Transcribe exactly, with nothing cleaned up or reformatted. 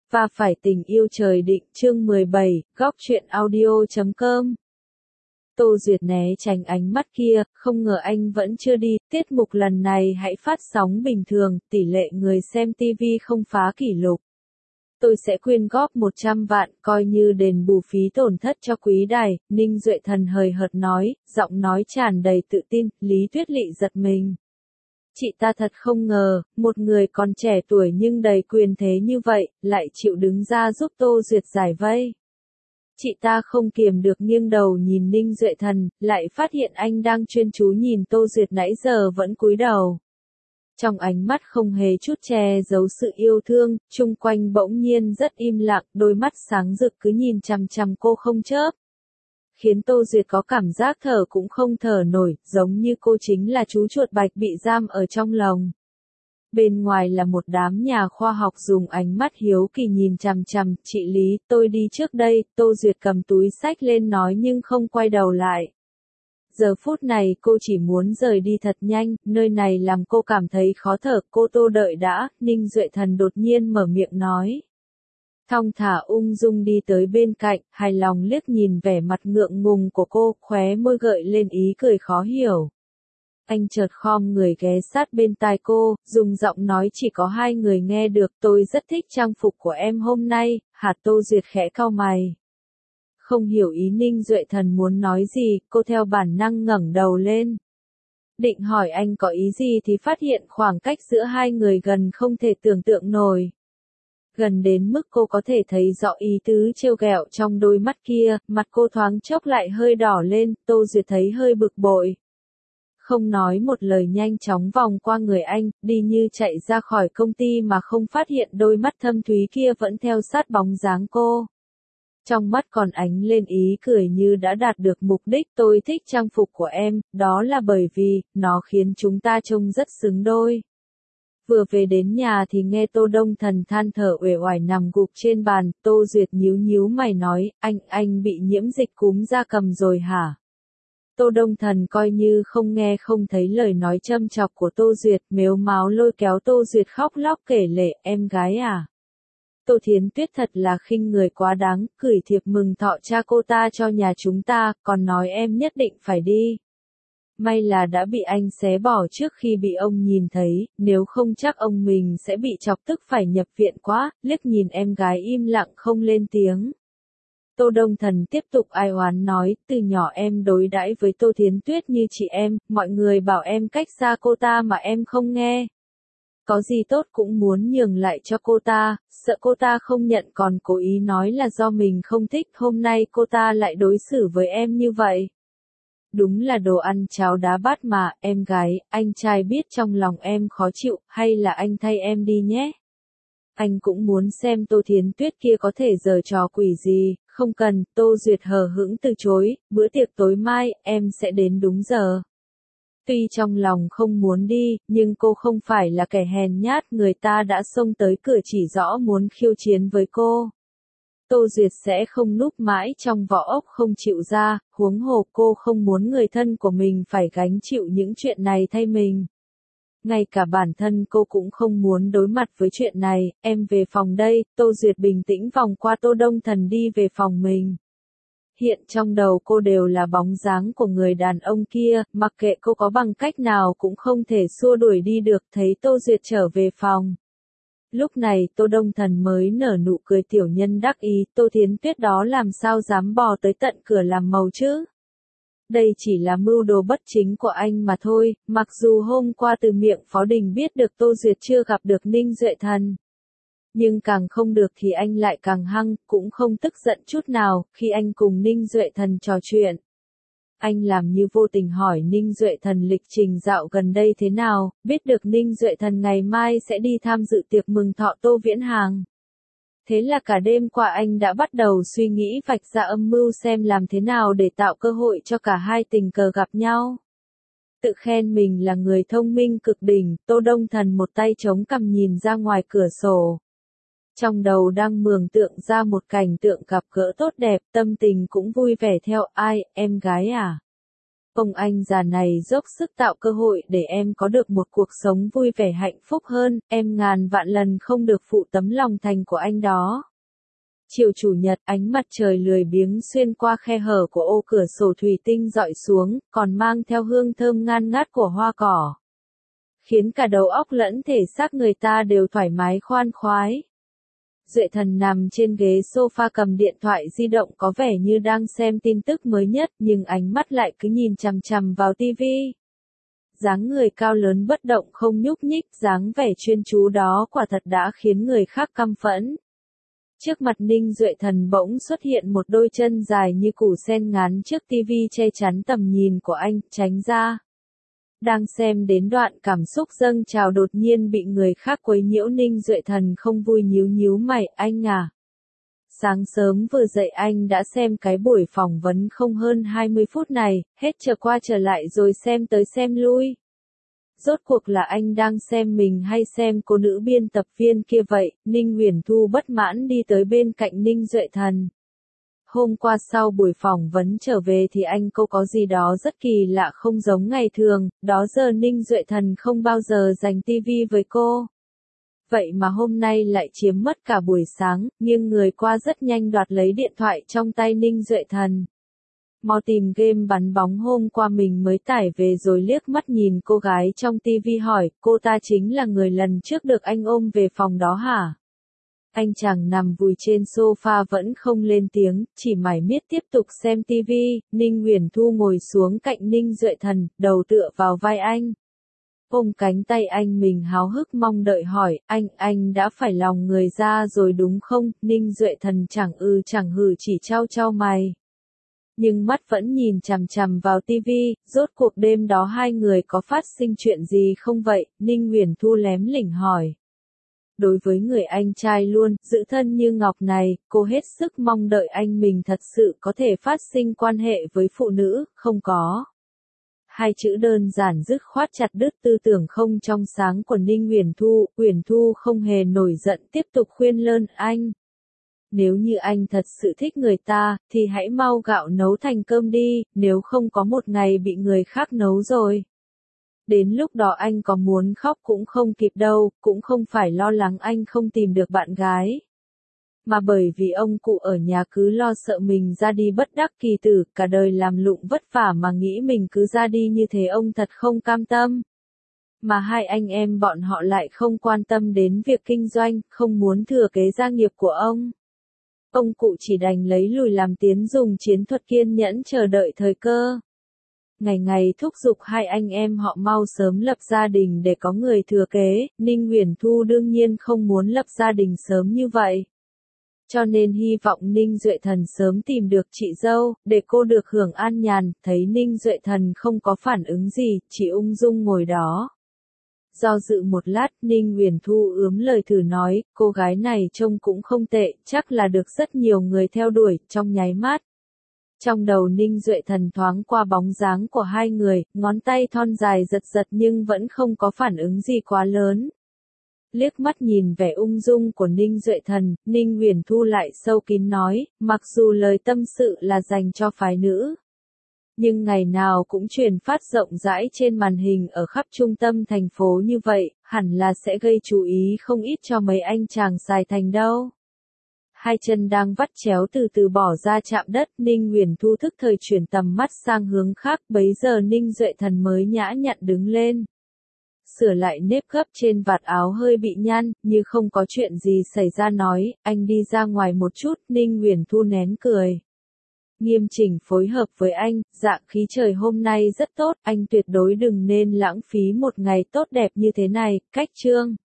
Và phải tình yêu trời định chương mười bảy, góc truyện audio chấm com. Tô Duyệt né tránh ánh mắt kia, không ngờ anh vẫn chưa đi, tiết mục lần này hãy phát sóng bình thường, tỷ lệ người xem ti vi không phá kỷ lục. Tôi sẽ quyên góp một trăm vạn, coi như đền bù phí tổn thất cho quý đài, Ninh Duệ Thần hời hợt nói, giọng nói tràn đầy tự tin, Lý Tuyết Lị giật mình. Chị ta thật không ngờ, một người còn trẻ tuổi nhưng đầy quyền thế như vậy, lại chịu đứng ra giúp Tô Duyệt giải vây. Chị ta không kiềm được nghiêng đầu nhìn Ninh Duệ Thần, lại phát hiện anh đang chuyên chú nhìn Tô Duyệt nãy giờ vẫn cúi đầu. Trong ánh mắt không hề chút che giấu sự yêu thương, chung quanh bỗng nhiên rất im lặng, đôi mắt sáng rực cứ nhìn chằm chằm cô không chớp. Khiến Tô Duyệt có cảm giác thở cũng không thở nổi, giống như cô chính là chú chuột bạch bị giam ở trong lồng. Bên ngoài là một đám nhà khoa học dùng ánh mắt hiếu kỳ nhìn chằm chằm, chị Lý, tôi đi trước đây, Tô Duyệt cầm túi xách lên nói nhưng không quay đầu lại. Giờ phút này cô chỉ muốn rời đi thật nhanh, nơi này làm cô cảm thấy khó thở, cô Tô đợi đã, Ninh Duệ Thần đột nhiên mở miệng nói. Thong thả ung dung đi tới bên cạnh, hài lòng liếc nhìn vẻ mặt ngượng ngùng của cô, khóe môi gợi lên ý cười khó hiểu. Anh chợt khom người ghé sát bên tai cô, dùng giọng nói chỉ có hai người nghe được, tôi rất thích trang phục của em hôm nay, hạt Tô Duyệt khẽ cau mày. Không hiểu ý Ninh Duệ Thần muốn nói gì, cô theo bản năng ngẩng đầu lên. Định hỏi anh có ý gì thì phát hiện khoảng cách giữa hai người gần không thể tưởng tượng nổi. Gần đến mức cô có thể thấy rõ ý tứ trêu ghẹo trong đôi mắt kia, mặt cô thoáng chốc lại hơi đỏ lên, Tô Duyệt thấy hơi bực bội. Không nói một lời nhanh chóng vòng qua người anh, đi như chạy ra khỏi công ty mà không phát hiện đôi mắt thâm thúy kia vẫn theo sát bóng dáng cô. Trong mắt còn ánh lên ý cười như đã đạt được mục đích, tôi thích trang phục của em, đó là bởi vì, nó khiến chúng ta trông rất xứng đôi. Vừa về đến nhà thì nghe Tô Đông Thần than thở uể oải nằm gục trên bàn, Tô Duyệt nhíu nhíu mày nói, anh, anh bị nhiễm dịch cúm gia cầm rồi hả? Tô Đông Thần coi như không nghe không thấy lời nói châm chọc của Tô Duyệt, mếu máo lôi kéo Tô Duyệt khóc lóc kể lể, em gái à? Tô Thiến Tuyết thật là khinh người quá đáng, gửi thiệp mừng thọ cha cô ta cho nhà chúng ta, còn nói em nhất định phải đi. May là đã bị anh xé bỏ trước khi bị ông nhìn thấy, nếu không chắc ông mình sẽ bị chọc tức phải nhập viện quá, liếc nhìn em gái im lặng không lên tiếng. Tô Đông Thần tiếp tục ai oán nói, từ nhỏ em đối đãi với Tô Thiến Tuyết như chị em, mọi người bảo em cách xa cô ta mà em không nghe. Có gì tốt cũng muốn nhường lại cho cô ta, sợ cô ta không nhận còn cố ý nói là do mình không thích, hôm nay cô ta lại đối xử với em như vậy. Đúng là đồ ăn cháo đá bát mà, em gái, anh trai biết trong lòng em khó chịu, hay là anh thay em đi nhé. Anh cũng muốn xem Tô Thiến Tuyết kia có thể giở trò quỷ gì, không cần, Tô Duyệt hờ hững từ chối, bữa tiệc tối mai, em sẽ đến đúng giờ. Tuy trong lòng không muốn đi, nhưng cô không phải là kẻ hèn nhát, người ta đã xông tới cửa chỉ rõ muốn khiêu chiến với cô. Tô Duyệt sẽ không núp mãi trong vỏ ốc không chịu ra, huống hồ cô không muốn người thân của mình phải gánh chịu những chuyện này thay mình. Ngay cả bản thân cô cũng không muốn đối mặt với chuyện này, em về phòng đây, Tô Duyệt bình tĩnh vòng qua Tô Đông Thần đi về phòng mình. Hiện trong đầu cô đều là bóng dáng của người đàn ông kia, mặc kệ cô có bằng cách nào cũng không thể xua đuổi đi được, thấy Tô Duyệt trở về phòng. Lúc này Tô Đông Thần mới nở nụ cười tiểu nhân đắc ý, Tô Thiến Tuyết đó làm sao dám bò tới tận cửa làm màu chứ? Đây chỉ là mưu đồ bất chính của anh mà thôi, mặc dù hôm qua từ miệng Phó Đình biết được Tô Duyệt chưa gặp được Ninh Duệ Thần. Nhưng càng không được thì anh lại càng hăng, cũng không tức giận chút nào, khi anh cùng Ninh Duệ Thần trò chuyện. Anh làm như vô tình hỏi Ninh Duệ Thần lịch trình dạo gần đây thế nào, biết được Ninh Duệ Thần ngày mai sẽ đi tham dự tiệc mừng thọ Tô Viễn Hàng. Thế là cả đêm qua anh đã bắt đầu suy nghĩ vạch ra âm mưu xem làm thế nào để tạo cơ hội cho cả hai tình cờ gặp nhau. Tự khen mình là người thông minh cực đỉnh, Tô Đông Thần một tay chống cằm nhìn ra ngoài cửa sổ. Trong đầu đang mường tượng ra một cảnh tượng gặp gỡ tốt đẹp, tâm tình cũng vui vẻ theo, ai, em gái à? Ông anh già này dốc sức tạo cơ hội để em có được một cuộc sống vui vẻ hạnh phúc hơn, em ngàn vạn lần không được phụ tấm lòng thành của anh đó. Chiều chủ nhật, ánh mặt trời lười biếng xuyên qua khe hở của ô cửa sổ thủy tinh dọi xuống, còn mang theo hương thơm ngan ngát của hoa cỏ, khiến cả đầu óc lẫn thể xác người ta đều thoải mái khoan khoái. Duệ Thần nằm trên ghế sofa cầm điện thoại di động có vẻ như đang xem tin tức mới nhất, nhưng ánh mắt lại cứ nhìn chằm chằm vào tivi. Dáng người cao lớn bất động không nhúc nhích, dáng vẻ chuyên chú đó quả thật đã khiến người khác căm phẫn. Trước mặt Ninh Duệ Thần bỗng xuất hiện một đôi chân dài như củ sen ngắn trước tivi che chắn tầm nhìn của anh, tránh ra. Đang xem đến đoạn cảm xúc dâng trào đột nhiên bị người khác quấy nhiễu, Ninh Duệ Thần không vui nhíu nhíu mày, anh à. Sáng sớm vừa dậy anh đã xem cái buổi phỏng vấn không hơn hai mươi phút này, hết trở qua trở lại rồi xem tới xem lui. Rốt cuộc là anh đang xem mình hay xem cô nữ biên tập viên kia vậy? Ninh Huyền Thu bất mãn đi tới bên cạnh Ninh Duệ Thần. Hôm qua sau buổi phỏng vấn trở về thì anh cô có gì đó rất kỳ lạ không giống ngày thường, đó giờ Ninh Duệ Thần không bao giờ dành tivi với cô. Vậy mà hôm nay lại chiếm mất cả buổi sáng, nghiêng người qua rất nhanh đoạt lấy điện thoại trong tay Ninh Duệ Thần. Mau tìm game bắn bóng hôm qua mình mới tải về rồi liếc mắt nhìn cô gái trong tivi hỏi, cô ta chính là người lần trước được anh ôm về phòng đó hả? Anh chàng nằm vùi trên sofa vẫn không lên tiếng, chỉ mải miết tiếp tục xem tivi. Ninh Huyền Thu ngồi xuống cạnh Ninh Duệ Thần, đầu tựa vào vai anh. Ôm cánh tay anh mình háo hức mong đợi hỏi, anh, anh đã phải lòng người ra rồi đúng không? Ninh Duệ Thần chẳng ư chẳng hừ chỉ trao trao mày. Nhưng mắt vẫn nhìn chằm chằm vào tivi, rốt cuộc đêm đó hai người có phát sinh chuyện gì không vậy? Ninh Huyền Thu lém lỉnh hỏi. Đối với người anh trai luôn, giữ thân như ngọc này, cô hết sức mong đợi anh mình thật sự có thể phát sinh quan hệ với phụ nữ, không có. Hai chữ đơn giản dứt khoát chặt đứt tư tưởng không trong sáng của Ninh Huyền Thu. Huyền Thu không hề nổi giận tiếp tục khuyên lơn anh. Nếu như anh thật sự thích người ta, thì hãy mau gạo nấu thành cơm đi, nếu không có một ngày bị người khác nấu rồi. Đến lúc đó anh có muốn khóc cũng không kịp đâu, cũng không phải lo lắng anh không tìm được bạn gái. Mà bởi vì ông cụ ở nhà cứ lo sợ mình ra đi bất đắc kỳ tử, cả đời làm lụng vất vả mà nghĩ mình cứ ra đi như thế ông thật không cam tâm. Mà hai anh em bọn họ lại không quan tâm đến việc kinh doanh, không muốn thừa kế gia nghiệp của ông. Ông cụ chỉ đành lấy lùi làm tiến dùng chiến thuật kiên nhẫn chờ đợi thời cơ. Ngày ngày thúc giục hai anh em họ mau sớm lập gia đình để có người thừa kế, Ninh Huyền Thu đương nhiên không muốn lập gia đình sớm như vậy. Cho nên hy vọng Ninh Duệ Thần sớm tìm được chị dâu, để cô được hưởng an nhàn, thấy Ninh Duệ Thần không có phản ứng gì, chỉ ung dung ngồi đó. Do dự một lát, Ninh Huyền Thu ướm lời thử nói, cô gái này trông cũng không tệ, chắc là được rất nhiều người theo đuổi, trong nháy mắt. Trong đầu Ninh Duệ Thần thoáng qua bóng dáng của hai người, ngón tay thon dài giật giật nhưng vẫn không có phản ứng gì quá lớn. Liếc mắt nhìn vẻ ung dung của Ninh Duệ Thần, Ninh Huyền Thu lại sâu kín nói, mặc dù lời tâm sự là dành cho phái nữ. Nhưng ngày nào cũng truyền phát rộng rãi trên màn hình ở khắp trung tâm thành phố như vậy, hẳn là sẽ gây chú ý không ít cho mấy anh chàng xài thành đâu. Hai chân đang vắt chéo từ từ bỏ ra chạm đất, Ninh Huyền Thu thức thời chuyển tầm mắt sang hướng khác, bấy giờ Ninh Duệ Thần mới nhã nhặn đứng lên. Sửa lại nếp gấp trên vạt áo hơi bị nhăn, như không có chuyện gì xảy ra nói, anh đi ra ngoài một chút, Ninh Huyền Thu nén cười. Nghiêm chỉnh phối hợp với anh, dạng khí trời hôm nay rất tốt, anh tuyệt đối đừng nên lãng phí một ngày tốt đẹp như thế này, cách chương.